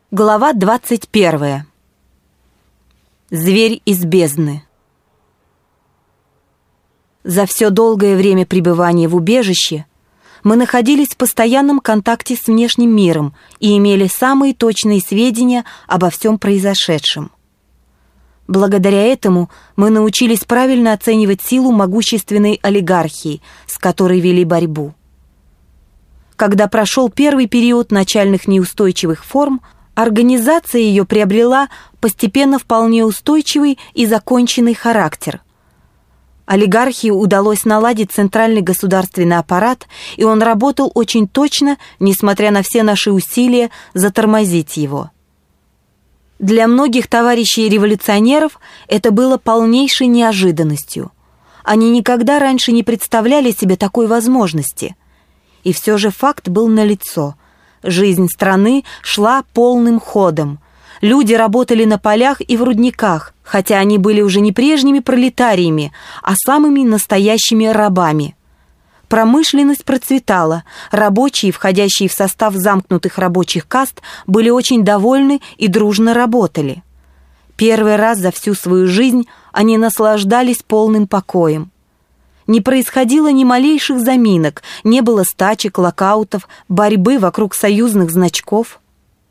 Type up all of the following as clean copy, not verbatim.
Глава 21. Зверь из бездны. За все долгое время пребывания в убежище мы находились в постоянном контакте с внешним миром и имели самые точные сведения обо всем произошедшем. Благодаря этому мы научились правильно оценивать силу могущественной олигархии, с которой вели борьбу. Когда прошел первый период начальных неустойчивых форм, организация ее приобрела постепенно вполне устойчивый и законченный характер. Олигархии удалось наладить центральный государственный аппарат, и он работал очень точно, несмотря на все наши усилия затормозить его. Для многих товарищей-революционеров это было полнейшей неожиданностью. Они никогда раньше не представляли себе такой возможности. И все же факт был налицо. Жизнь страны шла полным ходом. Люди работали на полях и в рудниках, хотя они были уже не прежними пролетариями, а самыми настоящими рабами. Промышленность процветала, рабочие, входящие в состав замкнутых рабочих каст, были очень довольны и дружно работали. Первый раз за всю свою жизнь они наслаждались полным покоем. Не происходило ни малейших заминок, не было стачек, локаутов, борьбы вокруг союзных значков.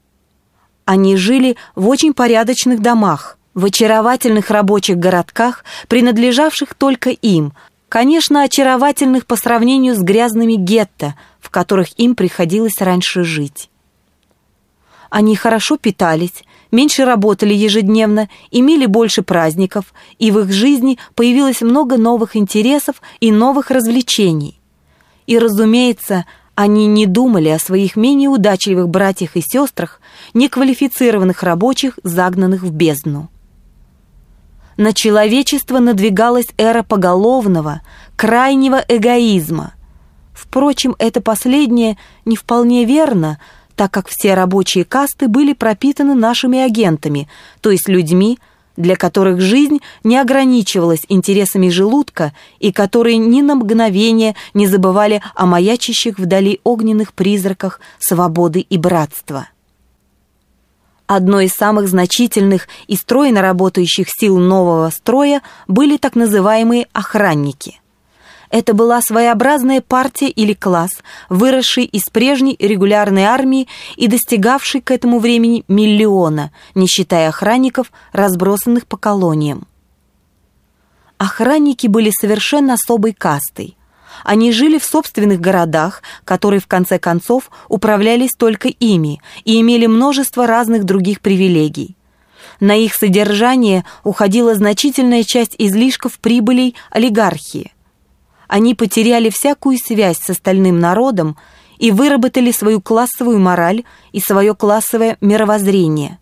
Они жили в очень порядочных домах, в очаровательных рабочих городках, принадлежавших только им, конечно, очаровательных по сравнению с грязными гетто, в которых им приходилось раньше жить. Они хорошо питались, меньше работали ежедневно, имели больше праздников, и в их жизни появилось много новых интересов и новых развлечений. И, разумеется, они не думали о своих менее удачливых братьях и сестрах, неквалифицированных рабочих, загнанных в бездну. На человечество надвигалась эра поголовного, крайнего эгоизма. Впрочем, это последнее не вполне верно, так как все рабочие касты были пропитаны нашими агентами, то есть людьми, для которых жизнь не ограничивалась интересами желудка и которые ни на мгновение не забывали о маячащих вдали огненных призраках свободы и братства. Одной из самых значительных и стройно работающих сил нового строя были так называемые охранники. Это была своеобразная партия или класс, выросший из прежней регулярной армии и достигавший к этому времени миллиона, не считая охранников, разбросанных по колониям. Охранники были совершенно особой кастой. Они жили в собственных городах, которые в конце концов управлялись только ими и имели множество разных других привилегий. На их содержание уходила значительная часть излишков прибылей олигархии. Они потеряли всякую связь с остальным народом и выработали свою классовую мораль и свое классовое мировоззрение.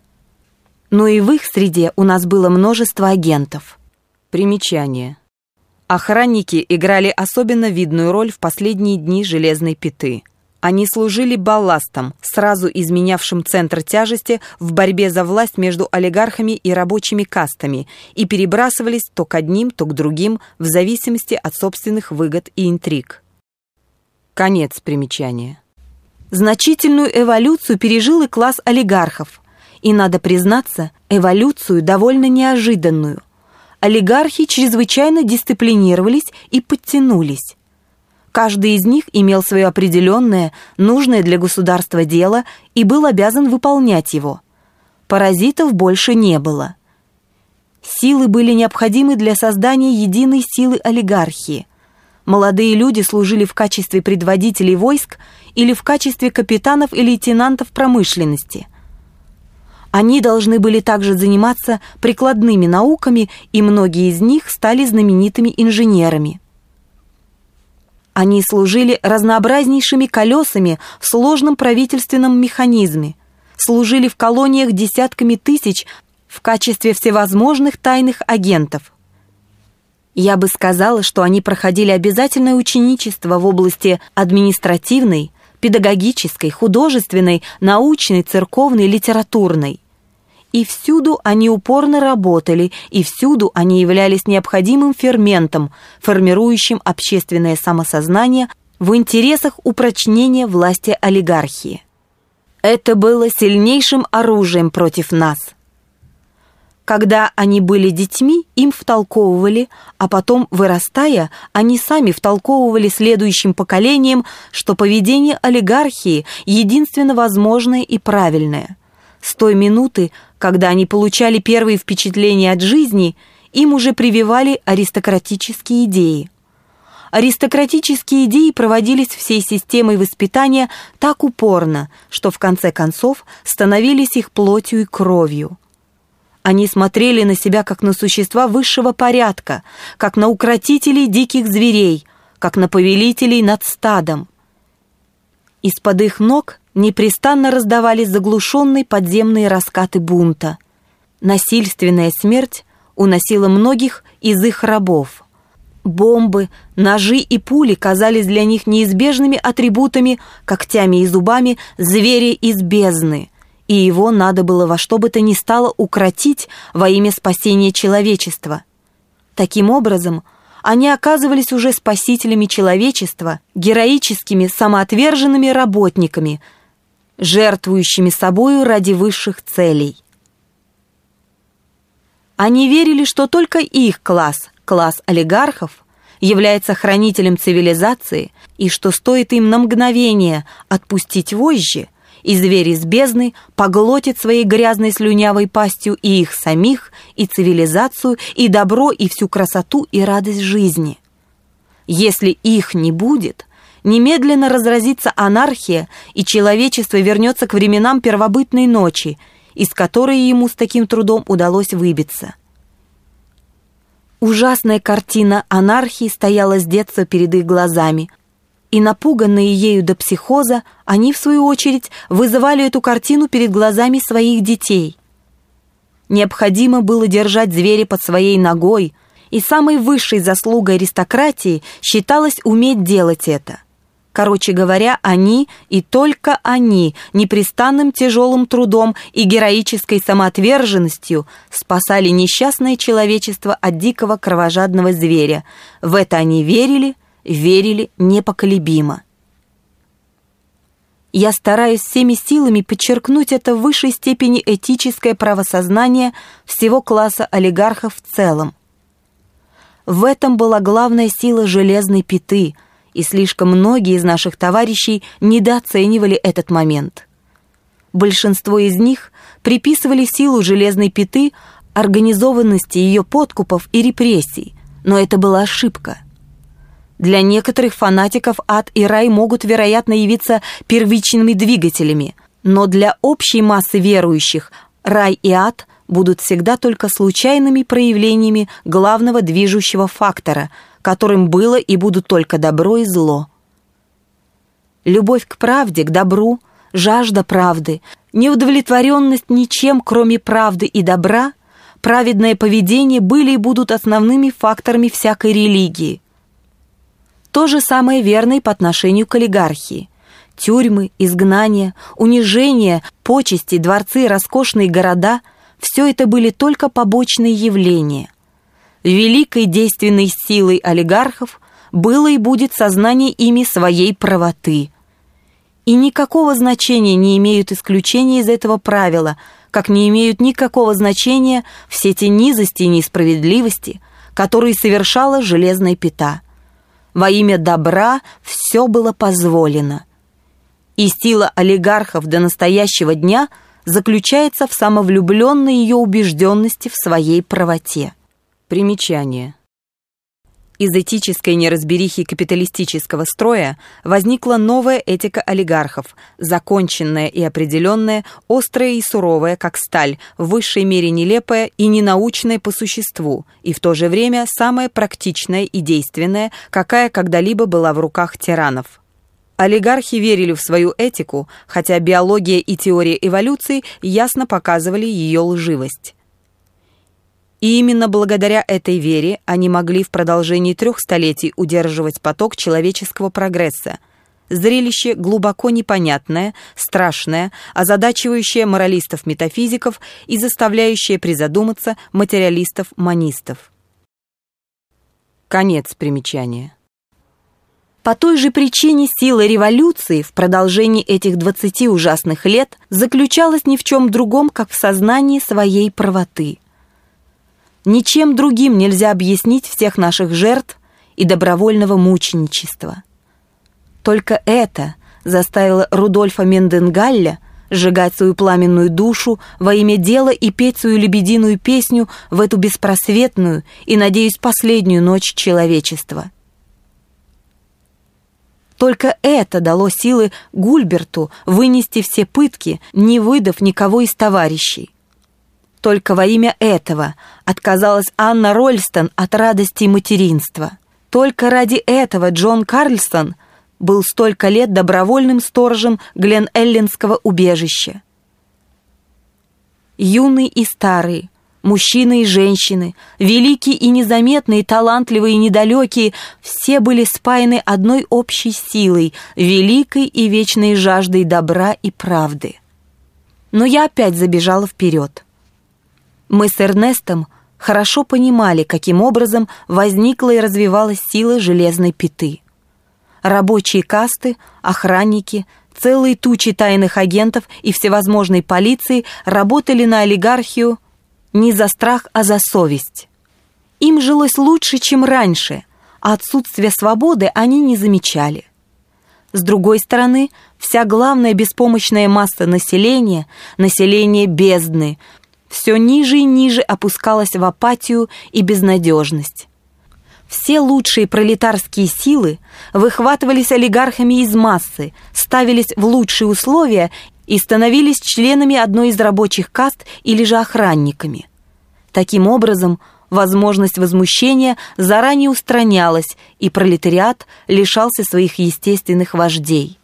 Но и в их среде у нас было множество агентов. Примечание. Охранники играли особенно видную роль в последние дни железной пяты. Они служили балластом, сразу изменявшим центр тяжести в борьбе за власть между олигархами и рабочими кастами и перебрасывались то к одним, то к другим в зависимости от собственных выгод и интриг. Конец примечания. Значительную эволюцию пережил и класс олигархов. И, надо признаться, эволюцию довольно неожиданную. Олигархи чрезвычайно дисциплинировались и подтянулись. Каждый из них имел свое определенное, нужное для государства дело и был обязан выполнять его. Паразитов больше не было. Силы были необходимы для создания единой силы олигархии. Молодые люди служили в качестве предводителей войск или в качестве капитанов и лейтенантов промышленности. Они должны были также заниматься прикладными науками, и многие из них стали знаменитыми инженерами. Они служили разнообразнейшими колесами в сложном правительственном механизме, служили в колониях десятками тысяч в качестве всевозможных тайных агентов. Я бы сказала, что они проходили обязательное ученичество в области административной, педагогической, художественной, научной, церковной, литературной. И всюду они упорно работали, и всюду они являлись необходимым ферментом, формирующим общественное самосознание в интересах упрочнения власти олигархии. Это было сильнейшим оружием против нас. Когда они были детьми, им втолковывали, а потом, вырастая, они сами втолковывали следующим поколениям, что поведение олигархии единственно возможное и правильное. С той минуты, когда они получали первые впечатления от жизни, им уже прививали аристократические идеи. Аристократические идеи проводились всей системой воспитания так упорно, что в конце концов становились их плотью и кровью. Они смотрели на себя как на существа высшего порядка, как на укротителей диких зверей, как на повелителей над стадом. Из-под их ног непрестанно раздавались заглушенные подземные раскаты бунта. Насильственная смерть уносила многих из их рабов. Бомбы, ножи и пули казались для них неизбежными атрибутами, когтями и зубами зверя из бездны, и его надо было во что бы то ни стало укротить во имя спасения человечества. Таким образом, они оказывались уже спасителями человечества, героическими самоотверженными работниками, жертвующими собою ради высших целей. Они верили, что только их класс олигархов, является хранителем цивилизации, и что стоит им на мгновение отпустить вожжи, и зверь из бездны поглотит своей грязной слюнявой пастью и их самих, и цивилизацию, и добро, и всю красоту, и радость жизни. Если их не будет, немедленно разразится анархия, и человечество вернется к временам первобытной ночи, из которой ему с таким трудом удалось выбиться. Ужасная картина анархии стояла с детства перед их глазами, и, напуганные ею до психоза, они, в свою очередь, вызывали эту картину перед глазами своих детей. Необходимо было держать зверя под своей ногой, и самой высшей заслугой аристократии считалось уметь делать это. Короче говоря, они, и только они, непрестанным тяжелым трудом и героической самоотверженностью спасали несчастное человечество от дикого кровожадного зверя. В это они верили непоколебимо. Я стараюсь всеми силами подчеркнуть это в высшей степени этическое правосознание всего класса олигархов в целом. В этом была главная сила железной пяты, и слишком многие из наших товарищей недооценивали этот момент. Большинство из них приписывали силу железной пяты организованности ее подкупов и репрессий, но это была ошибка. Для некоторых фанатиков ад и рай могут, вероятно, явиться первичными двигателями, но для общей массы верующих рай и ад будут всегда только случайными проявлениями главного движущего фактора, которым было и будут только добро и зло. Любовь к правде, к добру, жажда правды, неудовлетворенность ничем, кроме правды и добра, праведное поведение были и будут основными факторами всякой религии. То же самое верно и по отношению к олигархии. Тюрьмы, изгнания, унижения, почести, дворцы, роскошные города – все это были только побочные явления. Великой действенной силой олигархов было и будет сознание ими своей правоты. И никакого значения не имеют исключения из этого правила, как не имеют никакого значения все те низости и несправедливости, которые совершала железная пята. Во имя добра все было позволено. И сила олигархов до настоящего дня заключается в самовлюбленной ее убежденности в своей правоте. Примечание. Из этической неразберихи капиталистического строя возникла новая этика олигархов, законченная и определенная, острая и суровая, как сталь, в высшей мере нелепая и ненаучная по существу, и в то же время самая практичная и действенная, какая когда-либо была в руках тиранов. Олигархи верили в свою этику, хотя биология и теория эволюции ясно показывали ее лживость. И именно благодаря этой вере они могли в продолжении 3 столетий удерживать поток человеческого прогресса. Зрелище глубоко непонятное, страшное, озадачивающее моралистов-метафизиков и заставляющее призадуматься материалистов-монистов. Конец примечания. По той же причине сила революции в продолжении этих 20 ужасных лет заключалась ни в чем другом, как в сознании своей правоты. Ничем другим нельзя объяснить всех наших жертв и добровольного мученичества. Только это заставило Рудольфа Менденгалля сжигать свою пламенную душу во имя дела и петь свою лебединую песню в эту беспросветную и, надеюсь, последнюю ночь человечества. Только это дало силы Гульберту вынести все пытки, не выдав никого из товарищей. Только во имя этого отказалась Анна Рольстон от радости материнства. Только ради этого Джон Карлсон был столько лет добровольным сторожем Гленэлленского убежища. Юные и старые, мужчины и женщины, великие и незаметные, талантливые и недалекие, все были спаяны одной общей силой, великой и вечной жаждой добра и правды. Но я опять забежала вперед. Мы с Эрнестом хорошо понимали, каким образом возникла и развивалась сила железной пяты. Рабочие касты, охранники, целые тучи тайных агентов и всевозможной полиции работали на олигархию не за страх, а за совесть. Им жилось лучше, чем раньше, а отсутствие свободы они не замечали. С другой стороны, вся главная беспомощная масса населения, население бездны, все ниже и ниже опускалась в апатию и безнадежность. Все лучшие пролетарские силы выхватывались олигархами из массы, ставились в лучшие условия и становились членами одной из рабочих каст или же охранниками. Таким образом, возможность возмущения заранее устранялась, и пролетариат лишался своих естественных вождей.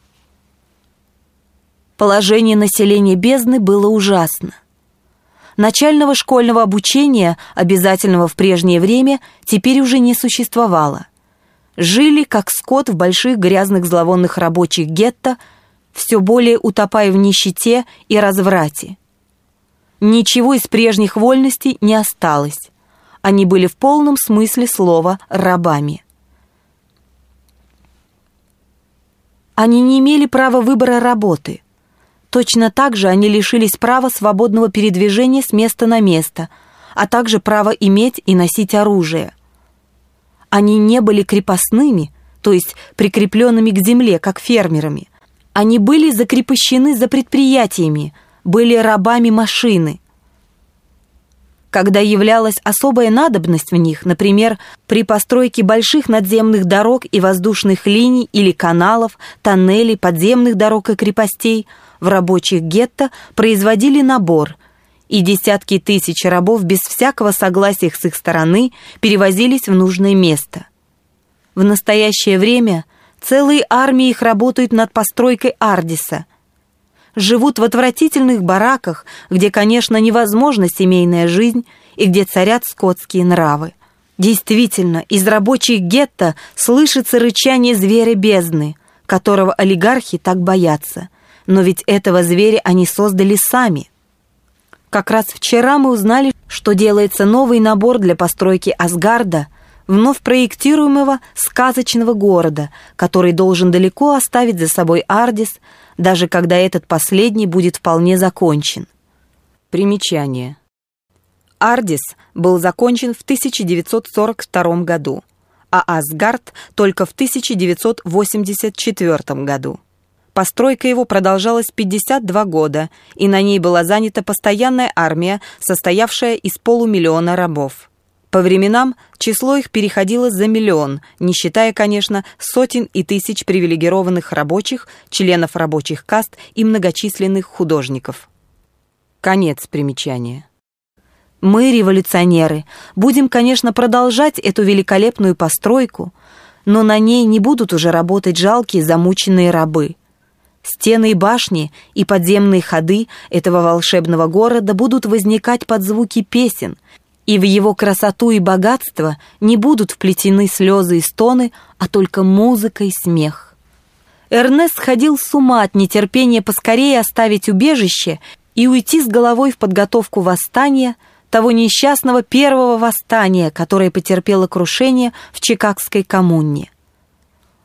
Положение населения бездны было ужасно. Начального школьного обучения, обязательного в прежнее время, теперь уже не существовало. Жили, как скот, в больших грязных зловонных рабочих гетто, все более утопая в нищете и разврате. Ничего из прежних вольностей не осталось. Они были в полном смысле слова рабами. Они не имели права выбора работы. Точно так же они лишились права свободного передвижения с места на место, а также права иметь и носить оружие. Они не были крепостными, то есть прикрепленными к земле, как фермерами. Они были закрепощены за предприятиями, были рабами машины. Когда являлась особая надобность в них, например, при постройке больших надземных дорог и воздушных линий или каналов, тоннелей, подземных дорог и крепостей, в рабочих гетто производили набор, и десятки тысяч рабов без всякого согласия с их стороны перевозились в нужное место. В настоящее время целые армии их работают над постройкой Ардиса. Живут в отвратительных бараках, где, конечно, невозможна семейная жизнь и где царят скотские нравы. Действительно, из рабочих гетто слышится рычание зверя бездны, которого олигархи так боятся. Но ведь этого зверя они создали сами. Как раз вчера мы узнали, что делается новый набор для постройки Асгарда, вновь проектируемого сказочного города, который должен далеко оставить за собой Ардис, даже когда этот последний будет вполне закончен. Примечание. Ардис был закончен в 1942 году, а Асгард только в 1984 году. Постройка его продолжалась 52 года, и на ней была занята постоянная армия, состоявшая из 500 000 рабов. По временам число их переходило за 1 миллион, не считая, конечно, сотен и тысяч привилегированных рабочих, членов рабочих каст и многочисленных художников. Конец примечания. Мы, революционеры, будем, конечно, продолжать эту великолепную постройку, но на ней не будут уже работать жалкие замученные рабы. Стены и башни и подземные ходы этого волшебного города будут возникать под звуки песен, и в его красоту и богатство не будут вплетены слезы и стоны, а только музыка и смех. Эрнест сходил с ума от нетерпения поскорее оставить убежище и уйти с головой в подготовку восстания, того несчастного первого восстания, которое потерпело крушение в Чикагской коммуне.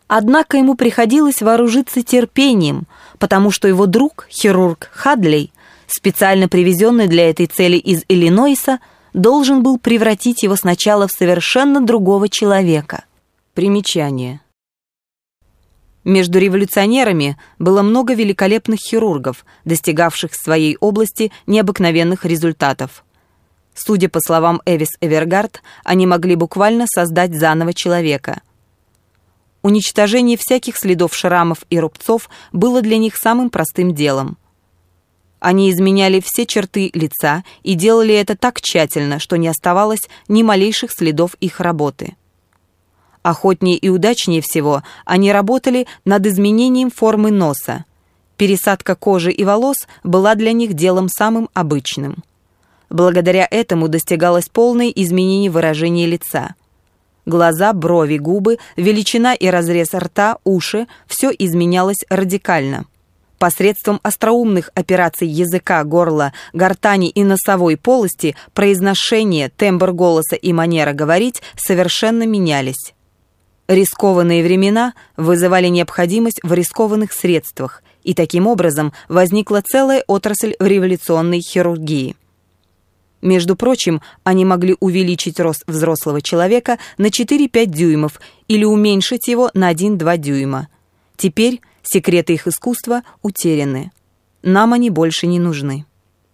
Однако ему приходилось вооружиться терпением, потому что его друг, хирург Хадлей, специально привезенный для этой цели из Иллинойса, должен был превратить его сначала в совершенно другого человека. Примечание. Между революционерами было много великолепных хирургов, достигавших в своей области необыкновенных результатов. Судя по словам Эвис Эвергард, они могли буквально создать заново человека. Уничтожение всяких следов шрамов и рубцов было для них самым простым делом. Они изменяли все черты лица и делали это так тщательно, что не оставалось ни малейших следов их работы. Охотнее и удачнее всего они работали над изменением формы носа. Пересадка кожи и волос была для них делом самым обычным. Благодаря этому достигалось полное изменение выражения лица. Глаза, брови, губы, величина и разрез рта, уши – все изменялось радикально. Посредством остроумных операций языка, горла, гортани и носовой полости произношение, тембр голоса и манера говорить совершенно менялись. Рискованные времена вызывали необходимость в рискованных средствах, и таким образом возникла целая отрасль в революционной хирургии. Между прочим, они могли увеличить рост взрослого человека на 4-5 дюймов или уменьшить его на 1-2 дюйма. Теперь секреты их искусства утеряны. Нам они больше не нужны.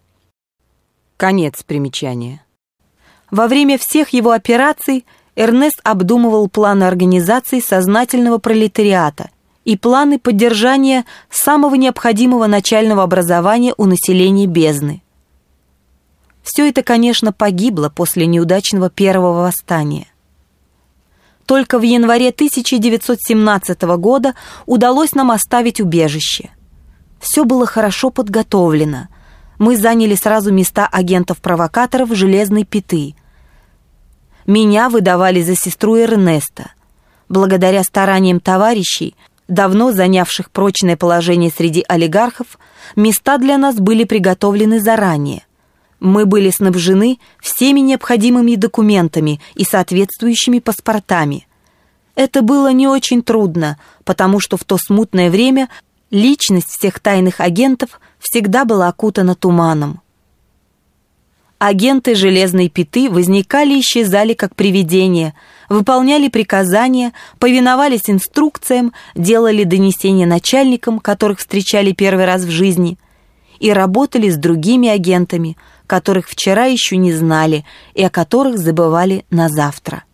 Конец примечания. Во время всех его операций Эрнест обдумывал планы организации сознательного пролетариата и планы поддержания самого необходимого начального образования у населения бездны. Все это, конечно, погибло после неудачного первого восстания. Только в январе 1917 года удалось нам оставить убежище. Все было хорошо подготовлено. Мы заняли сразу места агентов-провокаторов Железной Пяты. Меня выдавали за сестру Эрнеста. Благодаря стараниям товарищей, давно занявших прочное положение среди олигархов, места для нас были приготовлены заранее. Мы были снабжены всеми необходимыми документами и соответствующими паспортами. Это было не очень трудно, потому что в то смутное время личность всех тайных агентов всегда была окутана туманом. Агенты Железной Пяты возникали и исчезали как привидения, выполняли приказания, повиновались инструкциям, делали донесения начальникам, которых встречали первый раз в жизни, и работали с другими агентами, которых вчера еще не знали и о которых забывали на завтра.